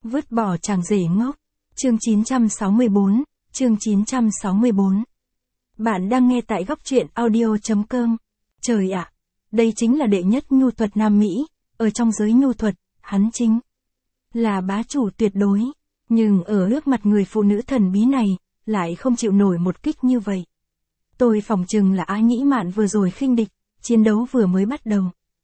Vứt bỏ chàng rể ngốc. Chương 964, chương 964. Bạn đang nghe tại góc truyện audio.com. Trời ạ, đây chính là đệ nhất nhu thuật Nam Mỹ, ở trong giới nhu thuật, hắn chính là bá chủ tuyệt đối, nhưng ở trước mặt người phụ nữ thần bí này, lại không chịu nổi một kích như vậy. Tôi phỏng chừng là Á Nhĩ Mạn vừa rồi khinh địch, chiến đấu vừa mới bắt đầu.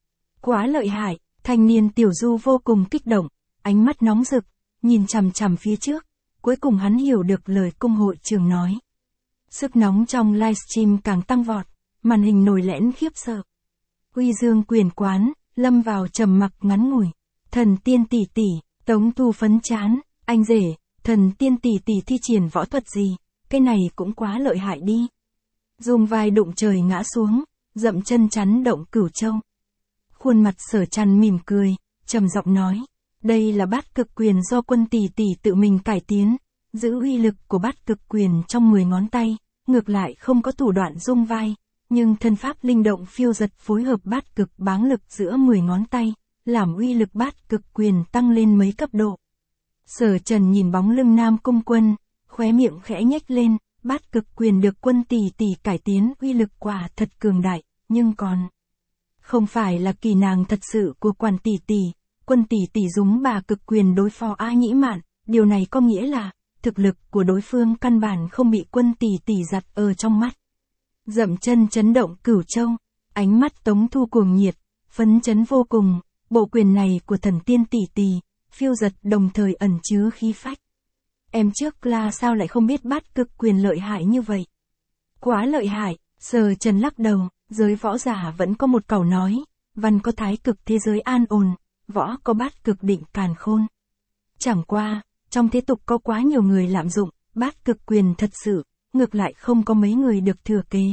Quá lợi hại, thanh niên Tiểu Du vô cùng kích động, ánh mắt nóng rực, nhìn chằm chằm phía trước, cuối cùng hắn hiểu được lời cung hội trường nói. Sức nóng trong livestream càng tăng vọt, màn hình nổi lẽn khiếp sợ. Uy Dương quyền quán, lâm vào trầm mặc ngắn ngủi. Thần tiên tỷ tỷ, Tống Thu phấn chán, anh rể, thần tiên tỷ tỷ thi triển võ thuật gì, cái này cũng quá lợi hại đi. Dùng vai đụng trời ngã xuống, dậm chân chắn động Cửu Châu. Khuôn mặt Sở Trăn mỉm cười, trầm giọng nói, đây là bát cực quyền do quân tỷ tỷ tự mình cải tiến, giữ uy lực của bát cực quyền trong 10 ngón tay, ngược lại không có thủ đoạn dung vai, nhưng thân pháp linh động phiêu dật phối hợp bát cực báng lực giữa 10 ngón tay, làm uy lực bát cực quyền tăng lên mấy cấp độ. Sở Trần nhìn bóng lưng Nam Cung Quân, khóe miệng khẽ nhếch lên, bát cực quyền được quân tỷ tỷ cải tiến uy lực quả thật cường đại, nhưng còn không phải là kỳ nàng thật sự của Quản tỷ tỷ. Quân tỷ tỷ dùng bà cực quyền đối phó Á Nhĩ Mạn, điều này có nghĩa là thực lực của đối phương căn bản không bị quân tỷ tỷ giặt ở trong mắt. Dậm chân chấn động Cửu Châu, ánh mắt Tống Thu cuồng nhiệt, phấn chấn vô cùng, bộ quyền này của thần tiên tỷ tỷ, phiêu dật đồng thời ẩn chứa khí phách. Em trước là sao lại không biết bát cực quyền lợi hại như vậy? Quá lợi hại, Sở Trần lắc đầu, giới võ giả vẫn có một câu nói, văn có thái cực thế giới an ổn, võ có bát cực định càn khôn. Chẳng qua, trong thế tục có quá nhiều người lạm dụng, bát cực quyền thật sự, ngược lại không có mấy người được thừa kế.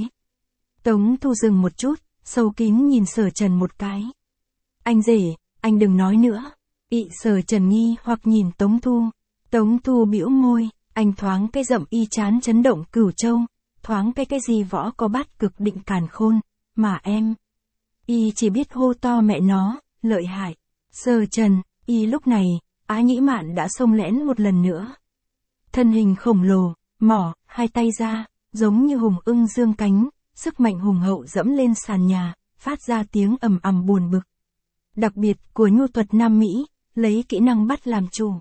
Tống Thu dừng một chút, sâu kín nhìn Sở Trần một cái. Anh rể, anh đừng nói nữa. Sở Trần nghi hoặc nhìn Tống Thu. Tống Thu bĩu môi, anh thoáng cái dậm y chán chấn động Cửu Châu, thoáng cái gì võ có bát cực định càn khôn, mà em. Y chỉ biết hô to mẹ nó, lợi hại. Sở Trần, lúc này, Á Nhĩ Mạn đã xông lẽn một lần nữa. Thân hình khổng lồ, mỏ, hai tay ra, giống như hùng ưng dương cánh, sức mạnh hùng hậu dẫm lên sàn nhà, phát ra tiếng ầm ầm buồn bực. Đặc biệt của nhu thuật Nam Mỹ, lấy kỹ năng bắt làm chủ.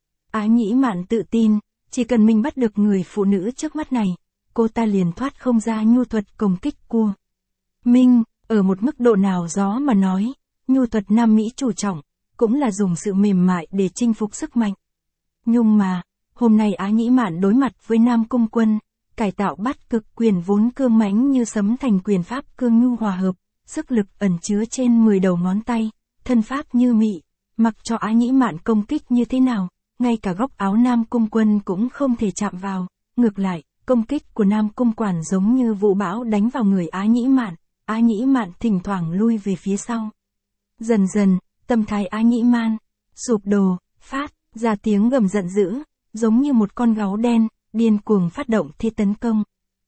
Á Nhĩ Mạn tự tin, chỉ cần mình bắt được người phụ nữ trước mắt này, cô ta liền thoát không ra nhu thuật công kích của mình. Ở một mức độ nào đó mà nói, nhu thuật Nam Mỹ chủ trọng, cũng là dùng sự mềm mại để chinh phục sức mạnh. Nhưng mà, hôm nay Á Nhĩ Mạn đối mặt với Nam Cung Quân, cải tạo bát cực quyền vốn cương mãnh như sấm thành quyền pháp cương nhu hòa hợp, sức lực ẩn chứa trên 10 đầu ngón tay, thân pháp như mị, mặc cho Á Nhĩ Mạn công kích như thế nào, ngay cả góc áo Nam Cung Quân cũng không thể chạm vào, ngược lại, công kích của Nam Cung Quản giống như vũ bão đánh vào người Á Nhĩ Mạn, Á Nhĩ Mạn thỉnh thoảng lui về phía sau. Dần dần, tâm thái Á Nhĩ Mạn sụp đổ, phát ra tiếng gầm giận dữ, giống như một con gấu đen, điên cuồng phát động thế tấn công.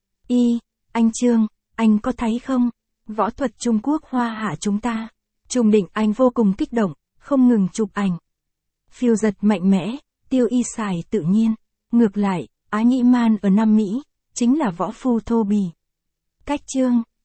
Anh Trương, anh có thấy không? Võ thuật Trung Quốc hoa hạ chúng ta. Trung Định Anh vô cùng kích động, không ngừng chụp ảnh. Phiêu dật mạnh mẽ, Tiêu Y Sải tự nhiên. Ngược lại, Á Nhĩ Mạn ở Nam Mỹ, chính là võ phu thô bỉ. Cách Trương,